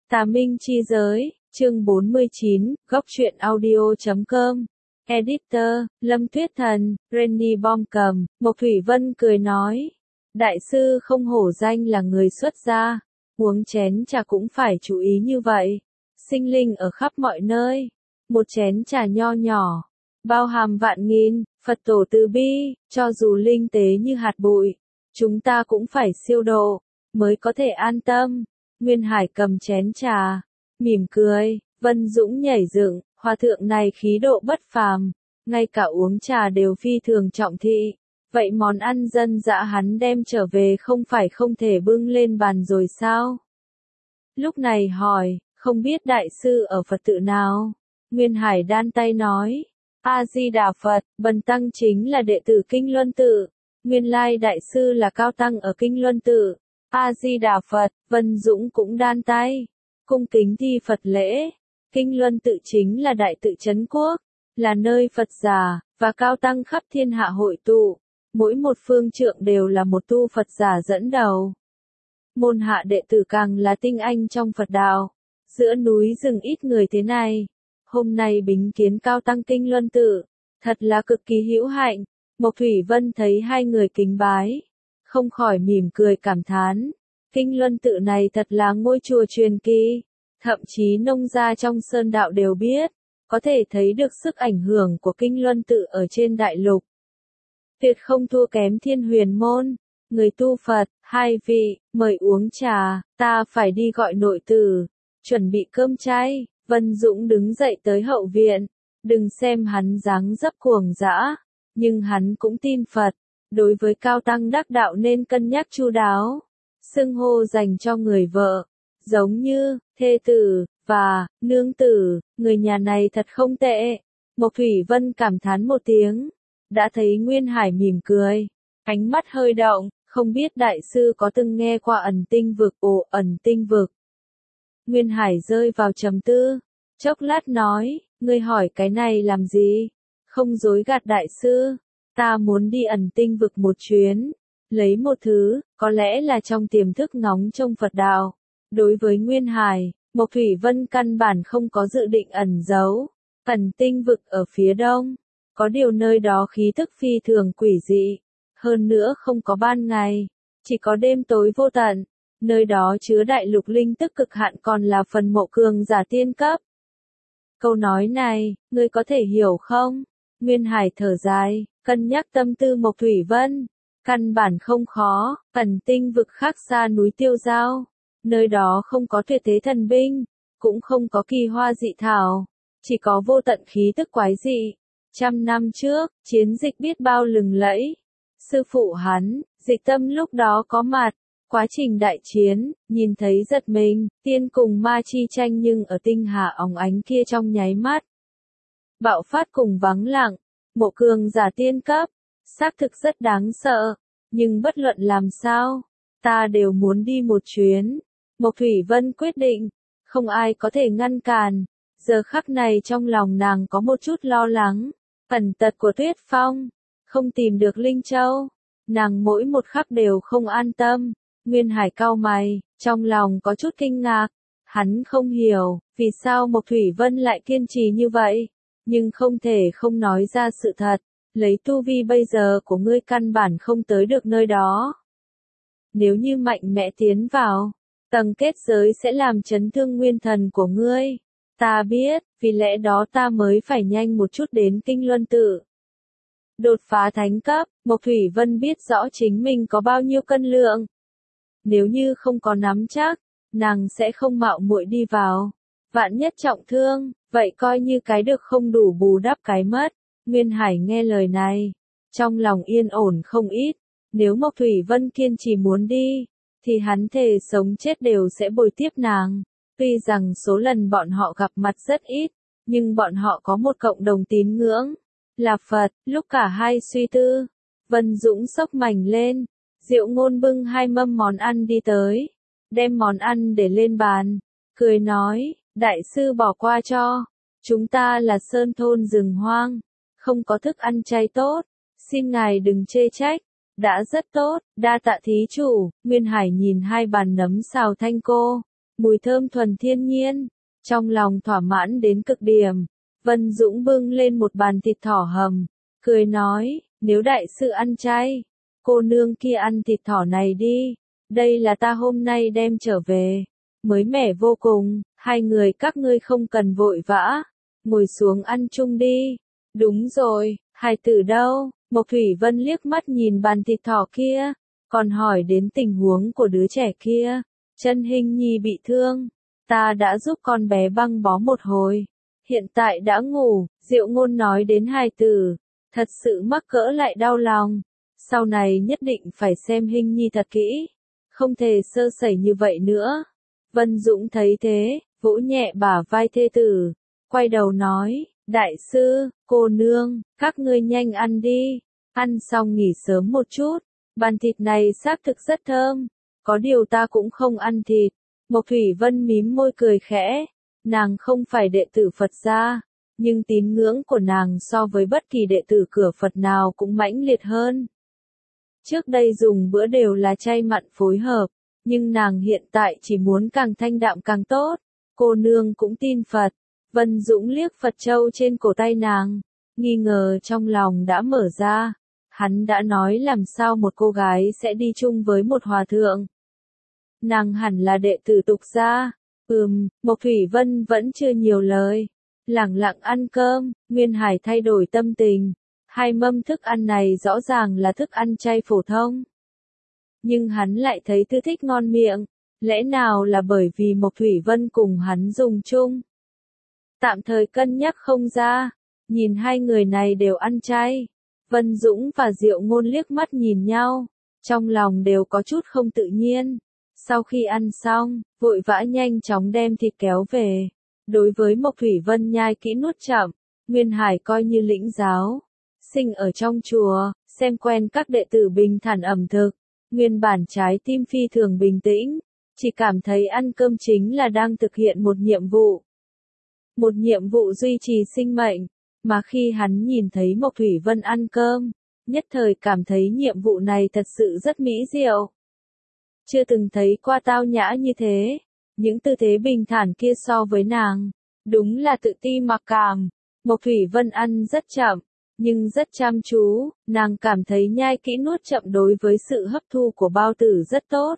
Tà Minh chi giới, chương 49, góc truyện audio.com. Editor, Lâm Tuyết Thần, Renny Bom cầm, Mộc Thủy Vân cười nói. Đại sư không hổ danh là người xuất gia, uống chén trà cũng phải chú ý như vậy. Sinh linh ở khắp mọi nơi, một chén trà nho nhỏ, bao hàm vạn nghìn, Phật tổ từ bi, cho dù linh tế như hạt bụi, chúng ta cũng phải siêu độ, mới có thể an tâm. Nguyên Hải cầm chén trà, mỉm cười, Vân Dũng nhảy dựng, hòa thượng này khí độ bất phàm, ngay cả uống trà đều phi thường trọng thị. Vậy món ăn dân dã hắn đem trở về không phải không thể bưng lên bàn rồi sao? Lúc này hỏi, không biết đại sư ở Phật tự nào? Nguyên Hải đan tay nói, A-di-đà Phật, Bần Tăng chính là đệ tử Kinh Luân Tự. Nguyên lai đại sư là cao tăng ở Kinh Luân Tự. A-di-đà Phật, Vân Dũng cũng đan tay, cung kính thi Phật lễ. Kinh Luân Tự chính là đại tự trấn quốc, là nơi Phật giả và cao tăng khắp thiên hạ hội tụ. Mỗi một phương trượng đều là một tu Phật giả dẫn đầu. Môn hạ đệ tử càng là tinh anh trong Phật đạo. Giữa núi rừng ít người thế này, hôm nay bính kiến cao tăng Kinh Luân Tự, thật là cực kỳ hữu hạnh. Mộc Thủy Vân thấy hai người kính bái, không khỏi mỉm cười cảm thán. Kinh Luân Tự này thật là ngôi chùa truyền kỳ, thậm chí nông gia trong sơn đạo đều biết, có thể thấy được sức ảnh hưởng của Kinh Luân Tự ở trên đại lục. Tuyệt không thua kém Thiên Huyền Môn. Người tu Phật, hai vị, mời uống trà, ta phải đi gọi nội tử, chuẩn bị cơm chay. Vân Dũng đứng dậy tới hậu viện, đừng xem hắn dáng dấp cuồng dã, nhưng hắn cũng tin Phật, đối với cao tăng đắc đạo nên cân nhắc chu đáo. Xưng hô dành cho người vợ, giống như thê tử và nương tử, người nhà này thật không tệ. Mộc Thủy Vân cảm thán một tiếng, đã thấy Nguyên Hải mỉm cười, ánh mắt hơi động, không biết đại sư có từng nghe qua ẩn tinh vực. Ồ, ẩn tinh vực. Nguyên Hải rơi vào trầm tư, chốc lát nói, ngươi hỏi cái này làm gì? Không dối gạt đại sư, ta muốn đi ẩn tinh vực một chuyến, lấy một thứ, có lẽ là trong tiềm thức ngóng trông Phật đạo. Đối với Nguyên Hải, Mộc Thủy Vân căn bản không có dự định ẩn giấu. Ẩn tinh vực ở phía đông, có điều nơi đó khí thức phi thường quỷ dị, hơn nữa không có ban ngày, chỉ có đêm tối vô tận. Nơi đó chứa đại lục linh tức cực hạn, còn là phần mộ cường giả tiên cấp. Câu nói này, ngươi có thể hiểu không? Nguyên Hải thở dài, cân nhắc tâm tư Mộc Thủy Vân. Căn bản không khó, ẩn tinh vực khác xa núi Tiêu Giao. Nơi đó không có tuyệt thế thần binh, cũng không có kỳ hoa dị thảo, chỉ có vô tận khí tức quái dị. 100 năm trước, chiến dịch biết bao lừng lẫy. Sư phụ hắn, Dịch Tâm lúc đó có mặt. Quá trình đại chiến, nhìn thấy giật mình, tiên cùng ma chi tranh nhưng ở tinh hà óng ánh kia trong nháy mắt. Bạo phát cùng vắng lặng, mộ cường giả tiên cấp, xác thực rất đáng sợ, nhưng bất luận làm sao, ta đều muốn đi một chuyến. Mộc Thủy Vân quyết định, không ai có thể ngăn cản. Giờ khắc này trong lòng nàng có một chút lo lắng, ẩn tật của Tuyết Phong, không tìm được Linh Châu, nàng mỗi một khắc đều không an tâm. Nguyên Hải cau mày, trong lòng có chút kinh ngạc, hắn không hiểu, vì sao Mộc Thủy Vân lại kiên trì như vậy, nhưng không thể không nói ra sự thật, lấy tu vi bây giờ của ngươi căn bản không tới được nơi đó. Nếu như mạnh mẽ tiến vào, tầng kết giới sẽ làm chấn thương nguyên thần của ngươi. Ta biết, vì lẽ đó ta mới phải nhanh một chút đến Kinh Luân Tự. Đột phá thánh cấp, Mộc Thủy Vân biết rõ chính mình có bao nhiêu cân lượng. Nếu như không có nắm chắc, nàng sẽ không mạo muội đi vào. Vạn nhất trọng thương, vậy coi như cái được không đủ bù đắp cái mất. Nguyên Hải nghe lời này, trong lòng yên ổn không ít. Nếu Mộc Thủy Vân kiên trì muốn đi, thì hắn thề sống chết đều sẽ bồi tiếp nàng. Tuy rằng số lần bọn họ gặp mặt rất ít, nhưng bọn họ có một cộng đồng tín ngưỡng, là Phật. Lúc cả hai suy tư, Vân Dũng xốc mảnh lên. Diệu Ngôn bưng hai mâm món ăn đi tới, đem món ăn để lên bàn, cười nói, đại sư bỏ qua cho, chúng ta là sơn thôn rừng hoang, không có thức ăn chay tốt, xin ngài đừng chê trách, đã rất tốt, đa tạ thí chủ. Nguyên Hải nhìn hai bàn nấm xào thanh cô, mùi thơm thuần thiên nhiên. Trong lòng thỏa mãn đến cực điểm, Vân Dũng bưng lên một bàn thịt thỏ hầm, cười nói, nếu đại sư ăn chay, cô nương kia ăn thịt thỏ này đi, đây là ta hôm nay đem trở về, mới mẻ vô cùng, hai người các ngươi không cần vội vã, ngồi xuống ăn chung đi. Đúng rồi, hài tử đâu? Mộc Thủy Vân liếc mắt nhìn bàn thịt thỏ kia, còn hỏi đến tình huống của đứa trẻ kia. Chân Hình Nhi bị thương, ta đã giúp con bé băng bó một hồi, hiện tại đã ngủ. Diệu Ngôn nói đến hài tử, thật sự mắc cỡ lại đau lòng, sau này nhất định phải xem Hình Nhi thật kỹ, không thể sơ sẩy như vậy nữa. Vân Dũng thấy thế, vỗ nhẹ bả vai thê tử, quay đầu nói, đại sư, cô nương, các ngươi nhanh ăn đi, ăn xong nghỉ sớm một chút, bàn thịt này xác thực rất thơm, có điều ta cũng không ăn thịt. Mộc Thủy Vân mím môi cười khẽ, nàng không phải đệ tử Phật gia, nhưng tín ngưỡng của nàng so với bất kỳ đệ tử cửa Phật nào cũng mãnh liệt hơn. Trước đây dùng bữa đều là chay mặn phối hợp, nhưng nàng hiện tại chỉ muốn càng thanh đạm càng tốt. Cô nương cũng tin Phật. Vân Dũng liếc Phật châu trên cổ tay nàng, nghi ngờ trong lòng đã mở ra. Hắn đã nói làm sao một cô gái sẽ đi chung với một hòa thượng. Nàng hẳn là đệ tử tục gia. Mộc Thủy Vân vẫn chưa nhiều lời, lẳng lặng ăn cơm. Nguyên Hải thay đổi tâm tình, hai mâm thức ăn này rõ ràng là thức ăn chay phổ thông, nhưng hắn lại thấy thư thích ngon miệng, lẽ nào là bởi vì Mộc Thủy Vân cùng hắn dùng chung? Tạm thời cân nhắc không ra, nhìn hai người này đều ăn chay, Vân Dũng và Diệu Ngôn liếc mắt nhìn nhau, trong lòng đều có chút không tự nhiên. Sau khi ăn xong, vội vã nhanh chóng đem thịt kéo về. Đối với Mộc Thủy Vân nhai kỹ nuốt chậm, Nguyên Hải coi như lĩnh giáo, sinh ở trong chùa, xem quen các đệ tử bình thản ẩm thực. Nguyên bản trái tim phi thường bình tĩnh, chỉ cảm thấy ăn cơm chính là đang thực hiện một nhiệm vụ. Một nhiệm vụ duy trì sinh mệnh, mà khi hắn nhìn thấy Mộc Thủy Vân ăn cơm, nhất thời cảm thấy nhiệm vụ này thật sự rất mỹ diệu. Chưa từng thấy qua tao nhã như thế, những tư thế bình thản kia so với nàng, đúng là tự ti mặc cảm. Mộc Thủy Vân ăn rất chậm, nhưng rất chăm chú, nàng cảm thấy nhai kỹ nuốt chậm đối với sự hấp thu của bao tử rất tốt.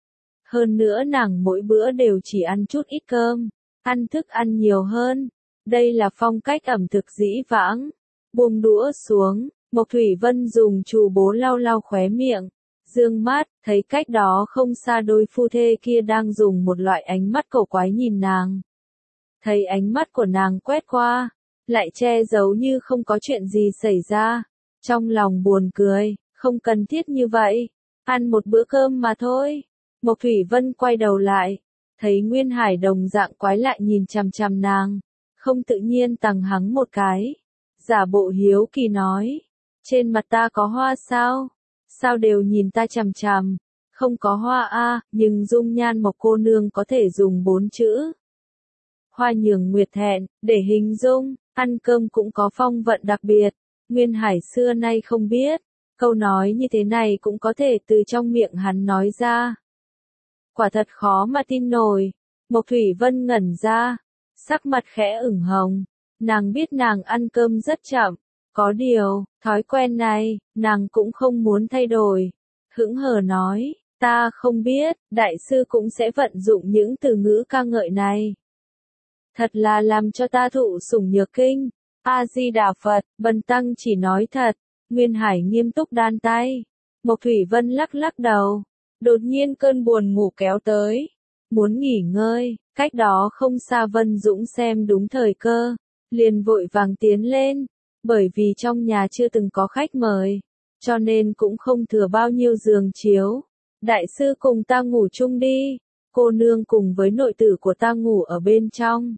Hơn nữa nàng mỗi bữa đều chỉ ăn chút ít cơm, ăn thức ăn nhiều hơn. Đây là phong cách ẩm thực dĩ vãng. Buông đũa xuống, Mộc Thủy Vân dùng chù bố lau lau khóe miệng, dương mắt, thấy cách đó không xa đôi phu thê kia đang dùng một loại ánh mắt cổ quái nhìn nàng. Thấy ánh mắt của nàng quét qua, lại che giấu như không có chuyện gì xảy ra. Trong lòng buồn cười, không cần thiết như vậy, ăn một bữa cơm mà thôi. Mộc Thủy Vân quay đầu lại, thấy Nguyên Hải đồng dạng quái lại nhìn chằm chằm nàng, không tự nhiên tằng hắng một cái, giả bộ hiếu kỳ nói, trên mặt ta có hoa sao? Sao đều nhìn ta chằm chằm? Không có hoa a, nhưng dung nhan Mộc cô nương có thể dùng 4 chữ. Hoa nhường nguyệt thẹn, để hình dung. Ăn cơm cũng có phong vận đặc biệt, Nguyên Hải xưa nay không biết, câu nói như thế này cũng có thể từ trong miệng hắn nói ra. Quả thật khó mà tin nổi. Mộc Thủy Vân ngẩn ra, sắc mặt khẽ ửng hồng, nàng biết nàng ăn cơm rất chậm, có điều, thói quen này, nàng cũng không muốn thay đổi. Hững hờ nói, ta không biết, đại sư cũng sẽ vận dụng những từ ngữ ca ngợi này. Thật là làm cho ta thụ sủng nhược kinh. A-di-đà Phật, bần tăng chỉ nói thật. Nguyên Hải nghiêm túc đan tay. Mộc Thủy Vân lắc lắc đầu. Đột nhiên cơn buồn ngủ kéo tới. Muốn nghỉ ngơi, cách đó không xa Vân Dũng xem đúng thời cơ, liền vội vàng tiến lên. Bởi vì trong nhà chưa từng có khách mời, cho nên cũng không thừa bao nhiêu giường chiếu. Đại sư cùng ta ngủ chung đi. Cô nương cùng với nội tử của ta ngủ ở bên trong.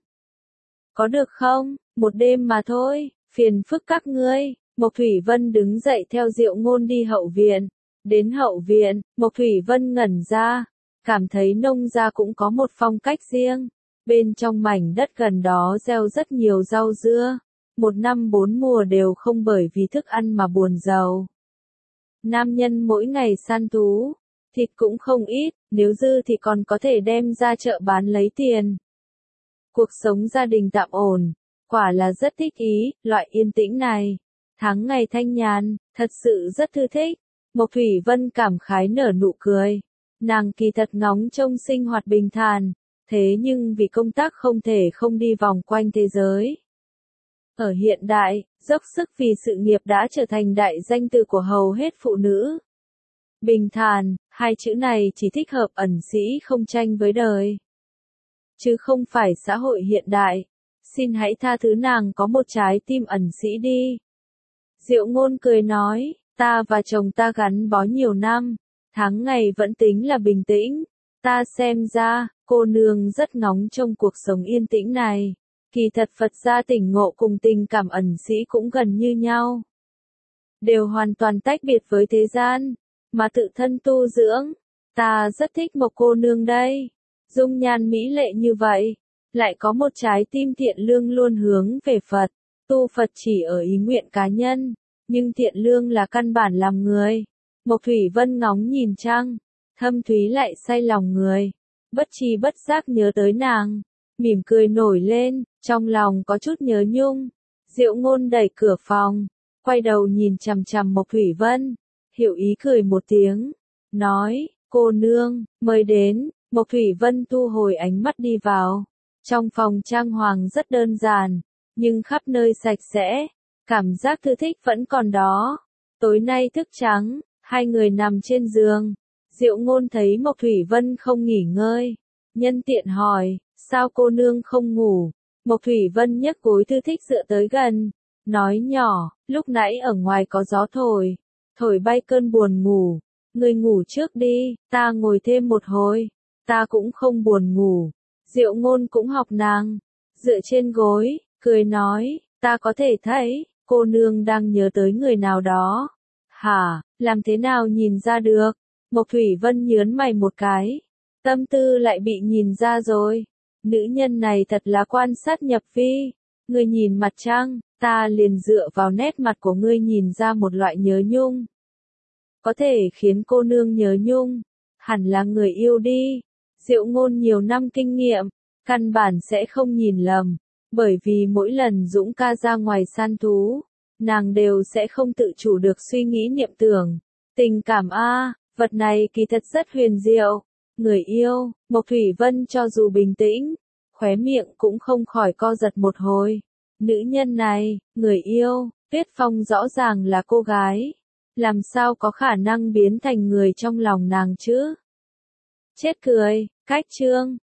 Có được không? Một đêm mà thôi, phiền phức các ngươi. Mộc Thủy Vân đứng dậy theo Diệu Ngôn đi hậu viện. Đến hậu viện, Mộc Thủy Vân ngẩn ra, cảm thấy nông gia cũng có một phong cách riêng. Bên trong mảnh đất gần đó gieo rất nhiều rau dưa. Một năm 4 mùa đều không bởi vì thức ăn mà buồn rầu. Nam nhân mỗi ngày săn thú, thịt cũng không ít, nếu dư thì còn có thể đem ra chợ bán lấy tiền. Cuộc sống gia đình tạm ổn, quả là rất thích ý, loại yên tĩnh này. Tháng ngày thanh nhàn, thật sự rất thư thích. Mộc Thủy Vân cảm khái nở nụ cười. Nàng kỳ thật ngóng trông sinh hoạt bình thản, thế nhưng vì công tác không thể không đi vòng quanh thế giới. Ở hiện đại, dốc sức vì sự nghiệp đã trở thành đại danh từ của hầu hết phụ nữ. Bình thản, hai chữ này chỉ thích hợp ẩn sĩ không tranh với đời, chứ không phải xã hội hiện đại. Xin hãy tha thứ nàng có một trái tim ẩn sĩ đi. Diệu Ngôn cười nói, ta và chồng ta gắn bó nhiều năm, tháng ngày vẫn tính là bình tĩnh. Ta xem ra, cô nương rất ngóng trông cuộc sống yên tĩnh này. Kỳ thật Phật gia tỉnh ngộ cùng tình cảm ẩn sĩ cũng gần như nhau. Đều hoàn toàn tách biệt với thế gian, mà tự thân tu dưỡng. Ta rất thích Mộc cô nương đây. Dung nhan mỹ lệ như vậy, lại có một trái tim thiện lương luôn hướng về Phật. Tu Phật chỉ ở ý nguyện cá nhân, nhưng thiện lương là căn bản làm người. Mộc Thủy Vân ngóng nhìn trăng, thâm thúy lại say lòng người. Bất tri bất giác nhớ tới nàng, mỉm cười nổi lên, trong lòng có chút nhớ nhung. Diệu Ngôn đẩy cửa phòng, quay đầu nhìn chằm chằm Mộc Thủy Vân, hiểu ý cười một tiếng, nói, cô nương, mời đến. Mộc Thủy Vân thu hồi ánh mắt đi vào. Trong phòng trang hoàng rất đơn giản, nhưng khắp nơi sạch sẽ, cảm giác thư thích vẫn còn đó. Tối nay thức trắng, hai người nằm trên giường. Diệu Ngôn thấy Mộc Thủy Vân không nghỉ ngơi, nhân tiện hỏi, sao cô nương không ngủ? Mộc Thủy Vân nhấc gối thư thích dựa tới gần, nói nhỏ, lúc nãy ở ngoài có gió thổi, thổi bay cơn buồn ngủ. Ngươi ngủ trước đi, ta ngồi thêm một hồi. Ta cũng không buồn ngủ. Diệu Ngôn cũng học nàng, dựa trên gối, cười nói, ta có thể thấy, cô nương đang nhớ tới người nào đó. Hả, làm thế nào nhìn ra được? Mộc Thủy Vân nhớn mày một cái, tâm tư lại bị nhìn ra rồi. Nữ nhân này thật là quan sát nhập vi. Ngươi nhìn mặt trăng, ta liền dựa vào nét mặt của ngươi nhìn ra một loại nhớ nhung. Có thể khiến cô nương nhớ nhung, hẳn là người yêu đi. Diệu Ngôn nhiều năm kinh nghiệm, căn bản sẽ không nhìn lầm, bởi vì mỗi lần Dũng ca ra ngoài săn thú, nàng đều sẽ không tự chủ được suy nghĩ niệm tưởng. Tình cảm vật này kỳ thật rất huyền diệu. Người yêu, Mộc Thủy Vân cho dù bình tĩnh, khóe miệng cũng không khỏi co giật một hồi. Nữ nhân này, người yêu, Tuyết Phong rõ ràng là cô gái, làm sao có khả năng biến thành người trong lòng nàng chứ? Chết cười, cách chương.